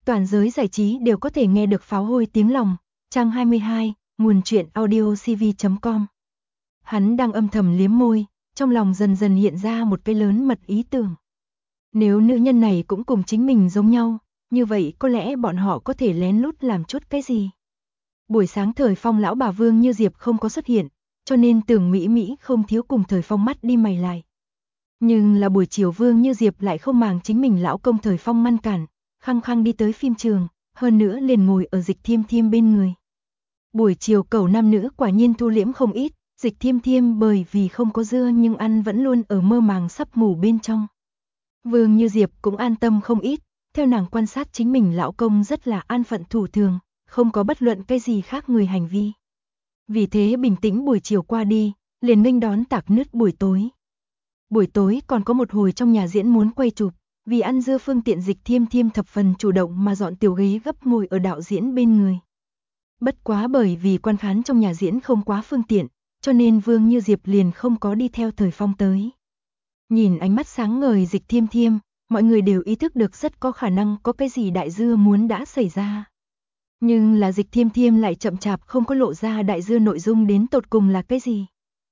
Toàn giới giải trí đều có thể nghe được pháo hôi tiếng lòng. Trang 22, nguồn truyện audiocv.com. Hắn đang âm thầm liếm môi, trong lòng dần dần hiện ra một cái lớn mật ý tưởng. Nếu nữ nhân này cũng cùng chính mình giống nhau, như vậy có lẽ bọn họ có thể lén lút làm chút cái gì. Buổi sáng Thời Phong lão bà Vương Như Diệp không có xuất hiện, cho nên Tưởng Mỹ Mỹ không thiếu cùng Thời Phong mắt đi mày lại. Nhưng là buổi chiều Vương Như Diệp lại không màng chính mình lão công Thời Phong ngăn cản, khăng khăng đi tới phim trường, hơn nữa liền ngồi ở Dịch Thiêm Thiêm bên người. Buổi chiều cẩu nam nữ quả nhiên thu liễm không ít, Dịch Thiêm Thiêm bởi vì không có dưa nhưng ăn vẫn luôn ở mơ màng sắp ngủ bên trong. Vương Như Diệp cũng an tâm không ít, theo nàng quan sát chính mình lão công rất là an phận thủ thường, không có bất luận cái gì khác người hành vi. Vì thế bình tĩnh buổi chiều qua đi, liền nghênh đón tạc nứt buổi tối. Buổi tối còn có một hồi trong nhà diễn muốn quay chụp, vì ăn dưa phương tiện Dịch Thiêm Thiêm thập phần chủ động mà dọn tiểu ghế gấp ngồi ở đạo diễn bên người. Bất quá bởi vì quan khán trong nhà diễn không quá phương tiện, cho nên Vương Như Diệp liền không có đi theo Thời Phong tới. Nhìn ánh mắt sáng ngời Dịch Thiêm Thiêm, mọi người đều ý thức được rất có khả năng có cái gì đại dưa muốn đã xảy ra. Nhưng là Dịch Thiêm Thiêm lại chậm chạp không có lộ ra đại dưa nội dung đến tột cùng là cái gì.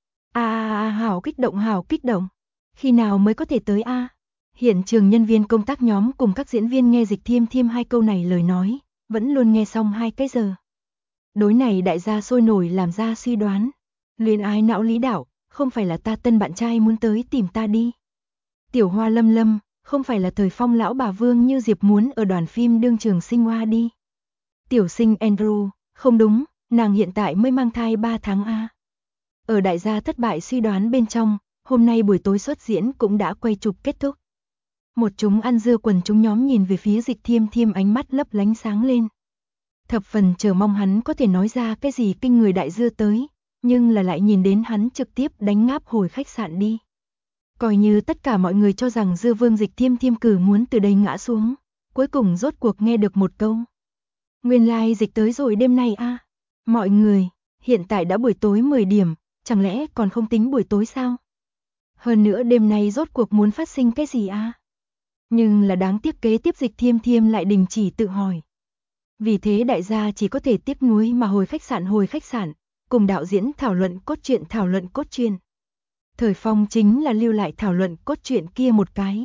Hảo kích động. Khi nào mới có thể tới a? Hiện trường nhân viên công tác nhóm cùng các diễn viên nghe Dịch Thiêm Thiêm hai câu này lời nói, vẫn luôn nghe xong 2 cái giờ. Đối này đại gia sôi nổi làm ra suy đoán. Luyến ái não lý đạo, không phải là ta tân bạn trai muốn tới tìm ta đi. Tiểu Hoa Lâm Lâm, không phải là Thời Phong lão bà Vương Như Diệp muốn ở đoàn phim đương trường sinh hoa đi. Tiểu sinh Andrew, không đúng, nàng hiện tại mới mang thai 3 tháng a. Ở đại gia thất bại suy đoán bên trong, hôm nay buổi tối xuất diễn cũng đã quay chụp kết thúc. Một chúng ăn dưa quần chúng nhóm nhìn về phía Dịch Thiêm Thiêm ánh mắt lấp lánh sáng lên. Thập phần chờ mong hắn có thể nói ra cái gì kinh người đại dưa tới, nhưng là lại nhìn đến hắn trực tiếp đánh ngáp hồi khách sạn đi. Coi như tất cả mọi người cho rằng dưa vương Dịch Thiêm Thiêm cử muốn từ đây ngã xuống, cuối cùng rốt cuộc nghe được một câu. Nguyên lai dịch tới rồi đêm nay a. Mọi người, hiện tại đã buổi tối 10 điểm, chẳng lẽ còn không tính buổi tối sao? Hơn nữa đêm nay rốt cuộc muốn phát sinh cái gì a? Nhưng là đáng tiếc kế tiếp Dịch Thiêm Thiêm lại đình chỉ tự hỏi. Vì thế đại gia chỉ có thể tiếc nuối mà hồi khách sạn, cùng đạo diễn thảo luận cốt truyện. Thời Phong chính là lưu lại thảo luận cốt truyện kia một cái.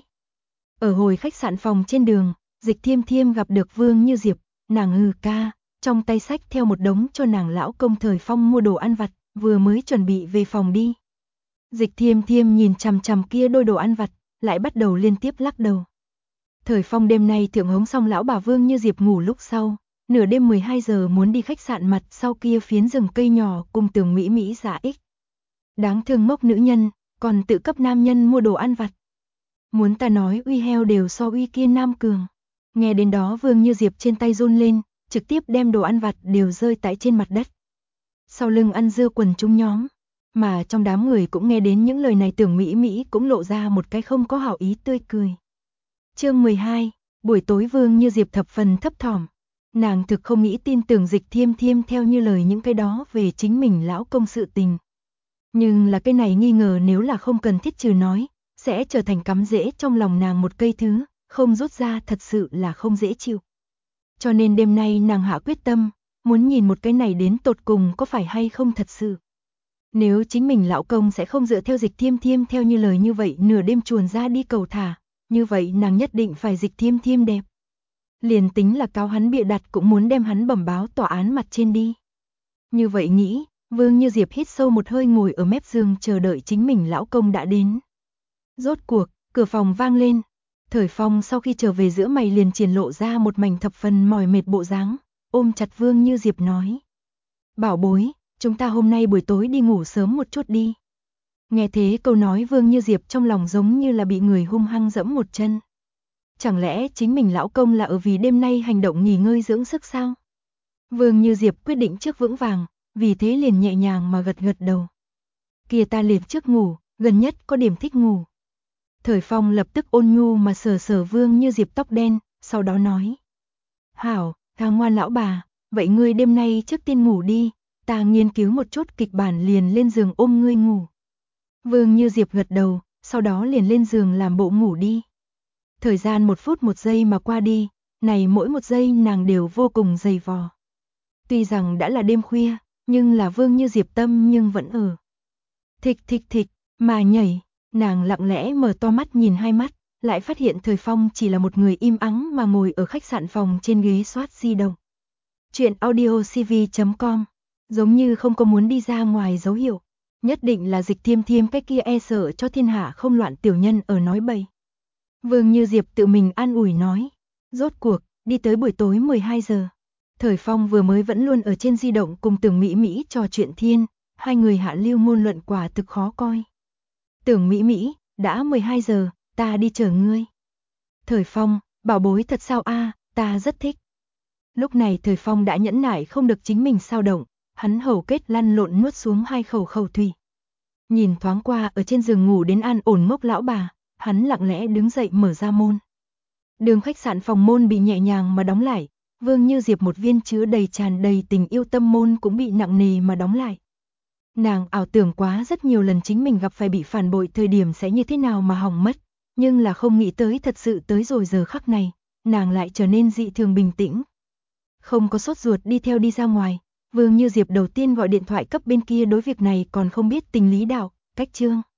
Ở hồi khách sạn phòng trên đường, Dịch Thiêm Thiêm gặp được Vương Như Diệp, nàng ca, trong tay xách theo một đống cho nàng lão công Thời Phong mua đồ ăn vặt, vừa mới chuẩn bị về phòng đi. Dịch Thiêm Thiêm nhìn chằm chằm kia đôi đồ ăn vặt, lại bắt đầu liên tiếp lắc đầu. Thời Phong đêm nay thượng hống xong lão bà Vương Như Diệp ngủ lúc sau, nửa đêm 12 giờ muốn đi khách sạn mặt sau kia phiến rừng cây nhỏ cùng Tưởng Mỹ Mỹ giả ích. Đáng thương ngốc nữ nhân, còn tự cấp nam nhân mua đồ ăn vặt. Muốn ta nói uy heo đều so uy kia nam cường. Nghe đến đó Vương Như Diệp trên tay run lên, trực tiếp đem đồ ăn vặt đều rơi tại trên mặt đất. Sau lưng ăn dưa quần chúng nhóm, mà trong đám người cũng nghe đến những lời này Tưởng Mỹ Mỹ cũng lộ ra một cái không có hảo ý tươi cười. Chương 12, buổi tối Vương Như Diệp thập phần thấp thỏm. Nàng thực không nghĩ tin tưởng Dịch Thiêm Thiêm theo như lời những cái đó về chính mình lão công sự tình. Nhưng là cái này nghi ngờ nếu là không cần thiết trừ nói, sẽ trở thành cắm rễ trong lòng nàng một cây thứ, không rút ra thật sự là không dễ chịu. Cho nên đêm nay nàng hạ quyết tâm, muốn nhìn một cái này đến tột cùng có phải hay không thật sự. Nếu chính mình lão công sẽ không dựa theo Dịch Thiêm Thiêm theo như lời như vậy nửa đêm chuồn ra đi cầu thả, như vậy nàng nhất định phải Dịch Thiêm Thiêm đẹp. Liền tính là cáo hắn bịa đặt cũng muốn đem hắn bẩm báo tòa án mặt trên đi. Như vậy nghĩ, Vương Như Diệp hít sâu một hơi ngồi ở mép giường chờ đợi chính mình lão công đã đến. Rốt cuộc, cửa phòng vang lên. Thời Phong sau khi trở về giữa mày liền triển lộ ra một mảnh thập phần mỏi mệt bộ dáng, ôm chặt Vương Như Diệp nói. Bảo bối, chúng ta hôm nay buổi tối đi ngủ sớm một chút đi. Nghe thế câu nói Vương Như Diệp trong lòng giống như là bị người hung hăng dẫm một chân. Chẳng lẽ chính mình lão công là ở vì đêm nay hành động nghỉ ngơi dưỡng sức sao? Vương Như Diệp quyết định trước vững vàng, vì thế liền nhẹ nhàng mà gật gật đầu. Kia ta liền trước ngủ, gần nhất có điểm thích ngủ. Thời Phong lập tức ôn nhu mà sờ sờ Vương Như Diệp tóc đen, sau đó nói. Hảo, ta ngoan lão bà, vậy ngươi đêm nay trước tiên ngủ đi, ta nghiên cứu một chút kịch bản liền lên giường ôm ngươi ngủ. Vương Như Diệp gật đầu, sau đó liền lên giường làm bộ ngủ đi. Thời gian 1 phút 1 giây mà qua đi, này mỗi một giây nàng đều vô cùng dày vò. Tuy rằng đã là đêm khuya, nhưng là Vương Như Diệp tâm nhưng vẫn ở. Thịch thịch thịch, mà nhảy, nàng lặng lẽ mở to mắt nhìn hai mắt, lại phát hiện Thời Phong chỉ là một người im ắng mà ngồi ở khách sạn phòng trên ghế soát di động. Chuyện audiocv.com, giống như không có muốn đi ra ngoài dấu hiệu, nhất định là Dịch Thiêm Thiêm cái kia e sợ cho thiên hạ không loạn tiểu nhân ở nói bậy. Vương Như Diệp tự mình an ủi nói, rốt cuộc, đi tới buổi tối 12 giờ. Thời Phong vừa mới vẫn luôn ở trên di động cùng Tưởng Mỹ Mỹ trò chuyện thiên, hai người hạ lưu ngôn luận quả thực khó coi. Tưởng Mỹ Mỹ, đã 12 giờ, ta đi chờ ngươi. Thời Phong, bảo bối thật sao a, ta rất thích. Lúc này Thời Phong đã nhẫn nại không được chính mình sao động, hắn hầu kết lăn lộn nuốt xuống hai khẩu khẩu thủy. Nhìn thoáng qua ở trên giường ngủ đến an ổn ngốc lão bà, hắn lặng lẽ đứng dậy mở ra môn. Đường khách sạn phòng môn bị nhẹ nhàng mà đóng lại, Vương Như Diệp một viên chứa đầy tràn đầy tình yêu tâm môn cũng bị nặng nề mà đóng lại. Nàng ảo tưởng quá rất nhiều lần chính mình gặp phải bị phản bội thời điểm sẽ như thế nào mà hỏng mất, nhưng là không nghĩ tới thật sự tới rồi giờ khắc này, nàng lại trở nên dị thường bình tĩnh. Không có sốt ruột đi theo đi ra ngoài, Vương Như Diệp đầu tiên gọi điện thoại cấp bên kia đối việc này còn không biết tình lý đạo, cách chương.